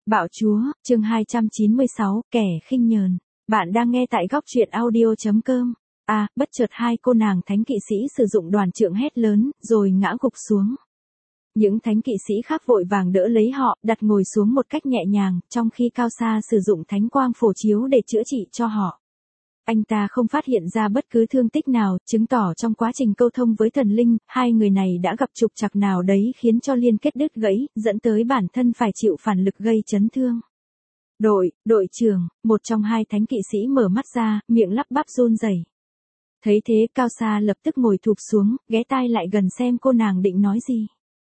Bạo chúa, chương 296, kẻ khinh nhờn. Bạn đang nghe tại góc truyện audio.com. Bất chợt hai cô nàng thánh kỵ sĩ sử dụng đoàn trượng hét lớn, rồi ngã gục xuống. Những thánh kỵ sĩ khác vội vàng đỡ lấy họ, đặt ngồi xuống một cách nhẹ nhàng, trong khi Cao Sa sử dụng thánh quang phổ chiếu để chữa trị cho họ. Anh ta không phát hiện ra bất cứ thương tích nào, chứng tỏ trong quá trình câu thông với thần linh, hai người này đã gặp trục trặc nào đấy khiến cho liên kết đứt gãy, dẫn tới bản thân phải chịu phản lực gây chấn thương. Đội trưởng, một trong hai thánh kỵ sĩ mở mắt ra, miệng lắp bắp run rẩy. Thấy thế Cao Sa lập tức ngồi thụp xuống, ghé tai lại gần xem cô nàng định nói gì.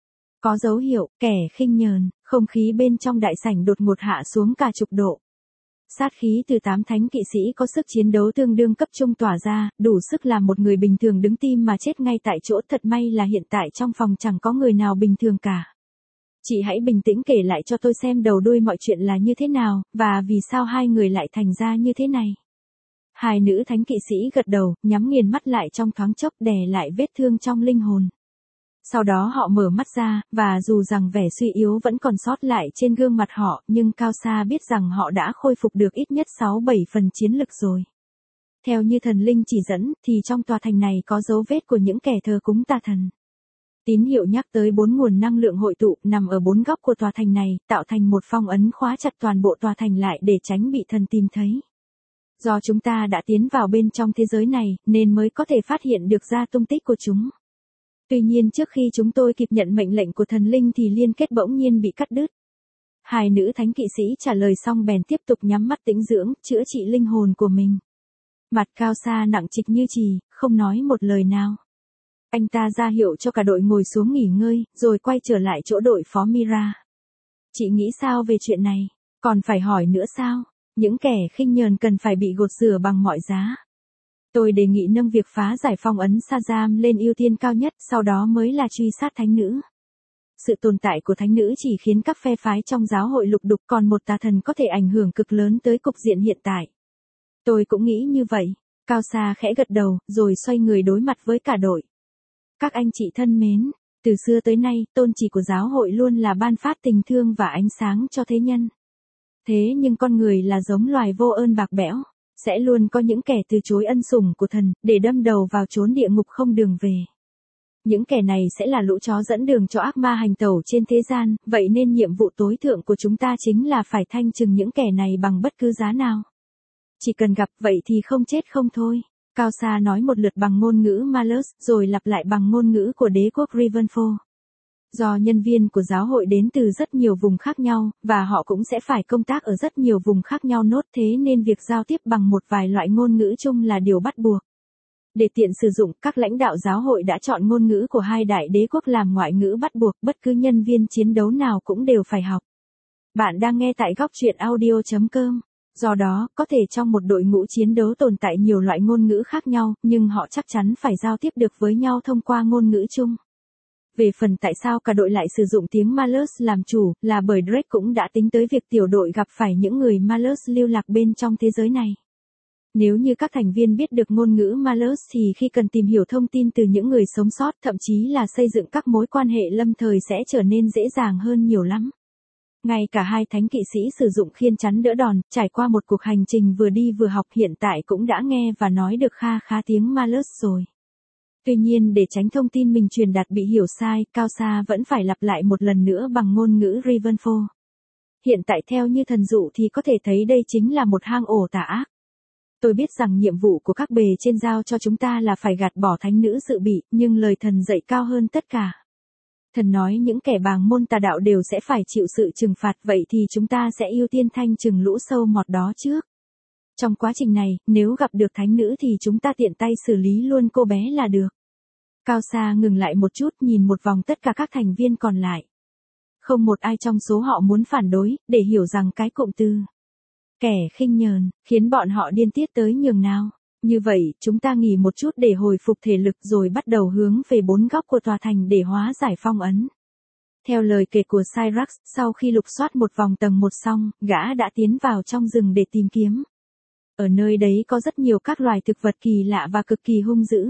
Có dấu hiệu, kẻ khinh nhờn, không khí bên trong đại sảnh đột ngột hạ xuống cả chục độ. Sát khí từ 8 thánh kỵ sĩ có sức chiến đấu tương đương cấp trung tỏa ra, đủ sức làm một người bình thường đứng tim mà chết ngay tại chỗ. Thật may là hiện tại trong phòng chẳng có người nào bình thường cả. Chị hãy bình tĩnh kể lại cho tôi xem đầu đuôi mọi chuyện là như thế nào, và vì sao hai người lại thành ra như thế này. Hai nữ thánh kỵ sĩ gật đầu, nhắm nghiền mắt lại trong thoáng chốc đè lại vết thương trong linh hồn. Sau đó họ mở mắt ra, và dù rằng vẻ suy yếu vẫn còn sót lại trên gương mặt họ, nhưng Cao Sa biết rằng họ đã khôi phục được ít nhất 6-7 phần chiến lực rồi. Theo như thần linh chỉ dẫn, thì trong tòa thành này có dấu vết của những kẻ thờ cúng tà thần. Tín hiệu nhắc tới 4 nguồn năng lượng hội tụ nằm ở 4 góc của tòa thành này, tạo thành một phong ấn khóa chặt toàn bộ tòa thành lại để tránh bị thần tìm thấy. Do chúng ta đã tiến vào bên trong thế giới này, nên mới có thể phát hiện được ra tung tích của chúng. Tuy nhiên trước khi chúng tôi kịp nhận mệnh lệnh của thần linh thì liên kết bỗng nhiên bị cắt đứt. Hai nữ thánh kỵ sĩ trả lời xong bèn tiếp tục nhắm mắt tĩnh dưỡng, chữa trị linh hồn của mình. Mặt Cao Sa nặng trịch như chì, không nói một lời nào. Anh ta ra hiệu cho cả đội ngồi xuống nghỉ ngơi, rồi quay trở lại chỗ đội phó Mira. Chị nghĩ sao về chuyện này? Còn phải hỏi nữa sao? Những kẻ khinh nhờn cần phải bị gột rửa bằng mọi giá. Tôi đề nghị nâng việc phá giải phong ấn Shazam lên ưu tiên cao nhất, sau đó mới là truy sát thánh nữ. Sự tồn tại của thánh nữ chỉ khiến các phe phái trong giáo hội lục đục, còn một tà thần có thể ảnh hưởng cực lớn tới cục diện hiện tại. Tôi cũng nghĩ như vậy. Cao Sa khẽ gật đầu, rồi xoay người đối mặt với cả đội. Các anh chị thân mến, từ xưa tới nay, tôn chỉ của giáo hội luôn là ban phát tình thương và ánh sáng cho thế nhân. Thế nhưng con người là giống loài vô ơn bạc bẽo. Sẽ luôn có những kẻ từ chối ân sủng của thần, để đâm đầu vào chốn địa ngục không đường về. Những kẻ này sẽ là lũ chó dẫn đường cho ác ma hành tẩu trên thế gian, vậy nên nhiệm vụ tối thượng của chúng ta chính là phải thanh trừng những kẻ này bằng bất cứ giá nào. Chỉ cần gặp vậy thì không chết không thôi. Cao Sa nói một lượt bằng ngôn ngữ Malus, rồi lặp lại bằng ngôn ngữ của đế quốc Rivenfo. Do nhân viên của giáo hội đến từ rất nhiều vùng khác nhau, và họ cũng sẽ phải công tác ở rất nhiều vùng khác nhau nốt, thế nên việc giao tiếp bằng một vài loại ngôn ngữ chung là điều bắt buộc. Để tiện sử dụng, các lãnh đạo giáo hội đã chọn ngôn ngữ của hai đại đế quốc làm ngoại ngữ bắt buộc, bất cứ nhân viên chiến đấu nào cũng đều phải học. Bạn đang nghe tại góc truyện audio.com. Do đó, có thể trong một đội ngũ chiến đấu tồn tại nhiều loại ngôn ngữ khác nhau, nhưng họ chắc chắn phải giao tiếp được với nhau thông qua ngôn ngữ chung. Về phần tại sao cả đội lại sử dụng tiếng Malus làm chủ, là bởi Drake cũng đã tính tới việc tiểu đội gặp phải những người Malus lưu lạc bên trong thế giới này. Nếu như các thành viên biết được ngôn ngữ Malus thì khi cần tìm hiểu thông tin từ những người sống sót, thậm chí là xây dựng các mối quan hệ lâm thời sẽ trở nên dễ dàng hơn nhiều lắm. Ngay cả hai thánh kỵ sĩ sử dụng khiên chắn đỡ đòn, trải qua một cuộc hành trình vừa đi vừa học, hiện tại cũng đã nghe và nói được kha khá tiếng Malus rồi. Tuy nhiên để tránh thông tin mình truyền đạt bị hiểu sai, Cao Sa vẫn phải lặp lại một lần nữa bằng ngôn ngữ Rivenfo. Hiện tại theo như thần dụ thì có thể thấy đây chính là một hang ổ tà ác. Tôi biết rằng nhiệm vụ của các bề trên giao cho chúng ta là phải gạt bỏ thánh nữ dự bị, nhưng lời thần dạy cao hơn tất cả. Thần nói những kẻ bàng môn tà đạo đều sẽ phải chịu sự trừng phạt, vậy thì chúng ta sẽ ưu tiên thanh trừng lũ sâu mọt đó trước. Trong quá trình này, nếu gặp được thánh nữ thì chúng ta tiện tay xử lý luôn cô bé là được. Cao Sa ngừng lại một chút, nhìn một vòng tất cả các thành viên còn lại. Không một ai trong số họ muốn phản đối, để hiểu rằng cái cụm từ kẻ khinh nhờn khiến bọn họ điên tiết tới nhường nào. Như vậy, chúng ta nghỉ một chút để hồi phục thể lực, rồi bắt đầu hướng về 4 góc của tòa thành để hóa giải phong ấn. Theo lời kể của Cyrax, sau khi lục soát một vòng tầng 1 xong, gã đã tiến vào trong rừng để tìm kiếm. Ở nơi đấy có rất nhiều các loài thực vật kỳ lạ và cực kỳ hung dữ.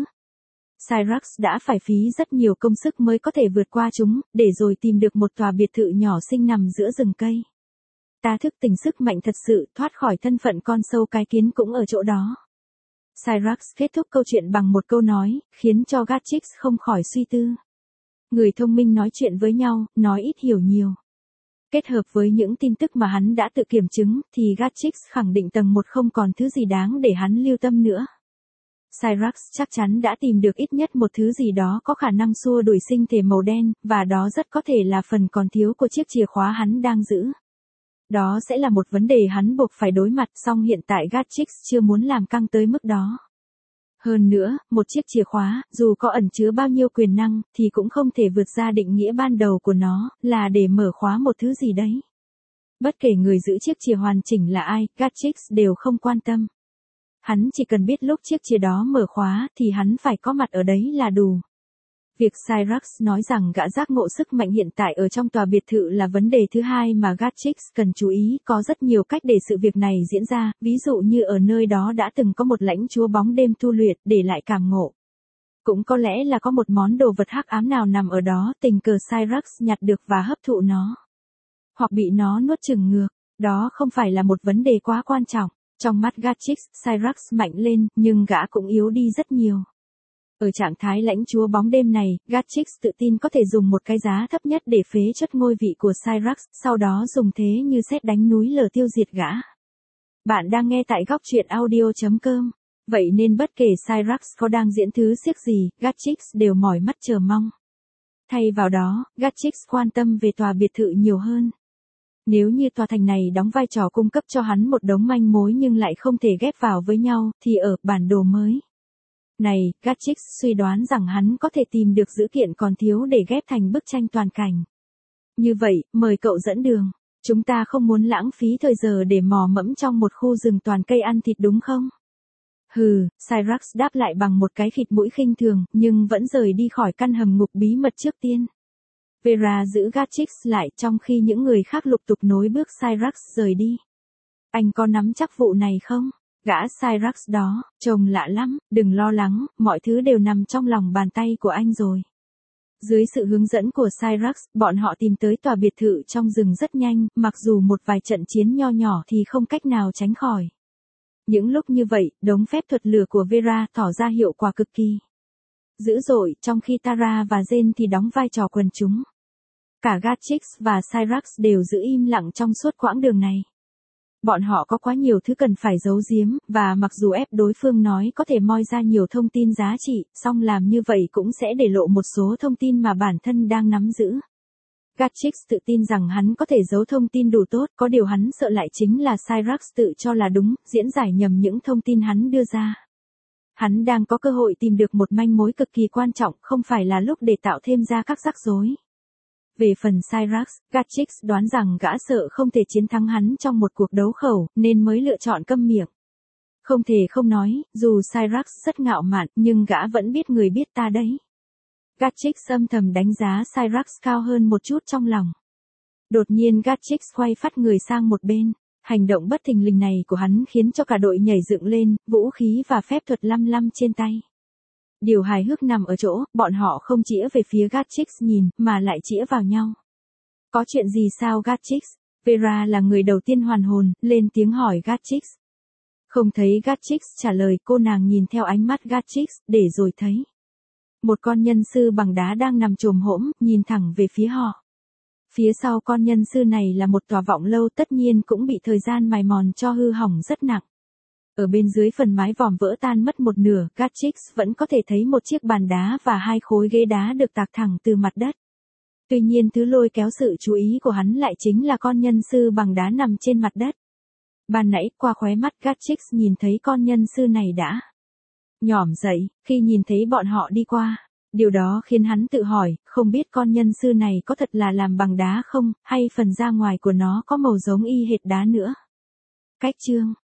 Cyrax đã phải phí rất nhiều công sức mới có thể vượt qua chúng, để rồi tìm được một tòa biệt thự nhỏ xinh nằm giữa rừng cây. Ta thức tỉnh sức mạnh thật sự, thoát khỏi thân phận con sâu cái kiến cũng ở chỗ đó. Cyrax kết thúc câu chuyện bằng một câu nói, khiến cho Gatchix không khỏi suy tư. Người thông minh nói chuyện với nhau, nói ít hiểu nhiều. Kết hợp với những tin tức mà hắn đã tự kiểm chứng, thì Gatchix khẳng định tầng 1 không còn thứ gì đáng để hắn lưu tâm nữa. Cyrax chắc chắn đã tìm được ít nhất một thứ gì đó có khả năng xua đuổi sinh thể màu đen, và đó rất có thể là phần còn thiếu của chiếc chìa khóa hắn đang giữ. Đó sẽ là một vấn đề hắn buộc phải đối mặt, song hiện tại Gatchix chưa muốn làm căng tới mức đó. Hơn nữa, một chiếc chìa khóa, dù có ẩn chứa bao nhiêu quyền năng, thì cũng không thể vượt ra định nghĩa ban đầu của nó, là để mở khóa một thứ gì đấy. Bất kể người giữ chiếc chìa hoàn chỉnh là ai, Gatchix đều không quan tâm. Hắn chỉ cần biết lúc chiếc chìa đó mở khóa, thì hắn phải có mặt ở đấy là đủ. Việc Cyrax nói rằng gã giác ngộ sức mạnh hiện tại ở trong tòa biệt thự là vấn đề thứ hai mà Gatchix cần chú ý, có rất nhiều cách để sự việc này diễn ra, ví dụ như ở nơi đó đã từng có một lãnh chúa bóng đêm tu luyện, để lại cảm ngộ. Cũng có lẽ là có một món đồ vật hắc ám nào nằm ở đó, tình cờ Cyrax nhặt được và hấp thụ nó. Hoặc bị nó nuốt chửng ngược, đó không phải là một vấn đề quá quan trọng. Trong mắt Gatchix, Cyrax mạnh lên, nhưng gã cũng yếu đi rất nhiều. Ở trạng thái lãnh chúa bóng đêm này, Gatchix tự tin có thể dùng một cái giá thấp nhất để phế chất ngôi vị của Cyrax, sau đó dùng thế như sét đánh núi lở tiêu diệt gã. Bạn đang nghe tại góc truyện audio.com. Vậy nên bất kể Cyrax có đang diễn thứ xiếc gì, Gatchix đều mỏi mắt chờ mong. Thay vào đó, Gatchix quan tâm về tòa biệt thự nhiều hơn. Nếu như tòa thành này đóng vai trò cung cấp cho hắn một đống manh mối nhưng lại không thể ghép vào với nhau, thì ở bản đồ mới này, Gatchix suy đoán rằng hắn có thể tìm được dữ kiện còn thiếu để ghép thành bức tranh toàn cảnh. Như vậy, mời cậu dẫn đường. Chúng ta không muốn lãng phí thời giờ để mò mẫm trong một khu rừng toàn cây ăn thịt đúng không? Hừ, Cyrax đáp lại bằng một cái khịt mũi khinh thường, nhưng vẫn rời đi khỏi căn hầm ngục bí mật trước tiên. Vera giữ Gatchix lại trong khi những người khác lục tục nối bước Cyrax rời đi. Anh có nắm chắc vụ này không? Gã Cyrax đó, trông lạ lắm, đừng lo lắng, mọi thứ đều nằm trong lòng bàn tay của anh rồi. Dưới sự hướng dẫn của Cyrax, bọn họ tìm tới tòa biệt thự trong rừng rất nhanh, mặc dù một vài trận chiến nho nhỏ thì không cách nào tránh khỏi. Những lúc như vậy, đống phép thuật lửa của Vera tỏ ra hiệu quả cực kỳ dữ dội, trong khi Tara và Jane thì đóng vai trò quần chúng. Cả Gatchix và Cyrax đều giữ im lặng trong suốt quãng đường này. Bọn họ có quá nhiều thứ cần phải giấu giếm, và mặc dù ép đối phương nói có thể moi ra nhiều thông tin giá trị, song làm như vậy cũng sẽ để lộ một số thông tin mà bản thân đang nắm giữ. Gatchix tự tin rằng hắn có thể giấu thông tin đủ tốt, có điều hắn sợ lại chính là Cyrax tự cho là đúng, diễn giải nhầm những thông tin hắn đưa ra. Hắn đang có cơ hội tìm được một manh mối cực kỳ quan trọng, không phải là lúc để tạo thêm ra các rắc rối. Về phần Cyrax, Gatchix đoán rằng gã sợ không thể chiến thắng hắn trong một cuộc đấu khẩu, nên mới lựa chọn câm miệng. Không thể không nói, dù Cyrax rất ngạo mạn, nhưng gã vẫn biết người biết ta đấy. Gatchix âm thầm đánh giá Cyrax cao hơn một chút trong lòng. Đột nhiên Gatchix quay phát người sang một bên. Hành động bất thình lình này của hắn khiến cho cả đội nhảy dựng lên, vũ khí và phép thuật lăm lăm trên tay. Điều hài hước nằm ở chỗ, bọn họ không chĩa về phía Gatchix nhìn, mà lại chĩa vào nhau. Có chuyện gì sao Gatchix? Vera là người đầu tiên hoàn hồn, lên tiếng hỏi Gatchix. Không thấy Gatchix trả lời, cô nàng nhìn theo ánh mắt Gatchix, để rồi thấy. Một con nhân sư bằng đá đang nằm chồm hổm, nhìn thẳng về phía họ. Phía sau con nhân sư này là một tòa vọng lâu, tất nhiên cũng bị thời gian mài mòn cho hư hỏng rất nặng. Ở bên dưới phần mái vòm vỡ tan mất một nửa, Gatchix vẫn có thể thấy một chiếc bàn đá và hai khối ghế đá được tạc thẳng từ mặt đất. Tuy nhiên thứ lôi kéo sự chú ý của hắn lại chính là con nhân sư bằng đá nằm trên mặt đất. Ban nãy, qua khóe mắt Gatchix nhìn thấy con nhân sư này đã nhỏm dậy, khi nhìn thấy bọn họ đi qua. Điều đó khiến hắn tự hỏi, không biết con nhân sư này có thật là làm bằng đá không, hay phần da ngoài của nó có màu giống y hệt đá nữa. Cách chương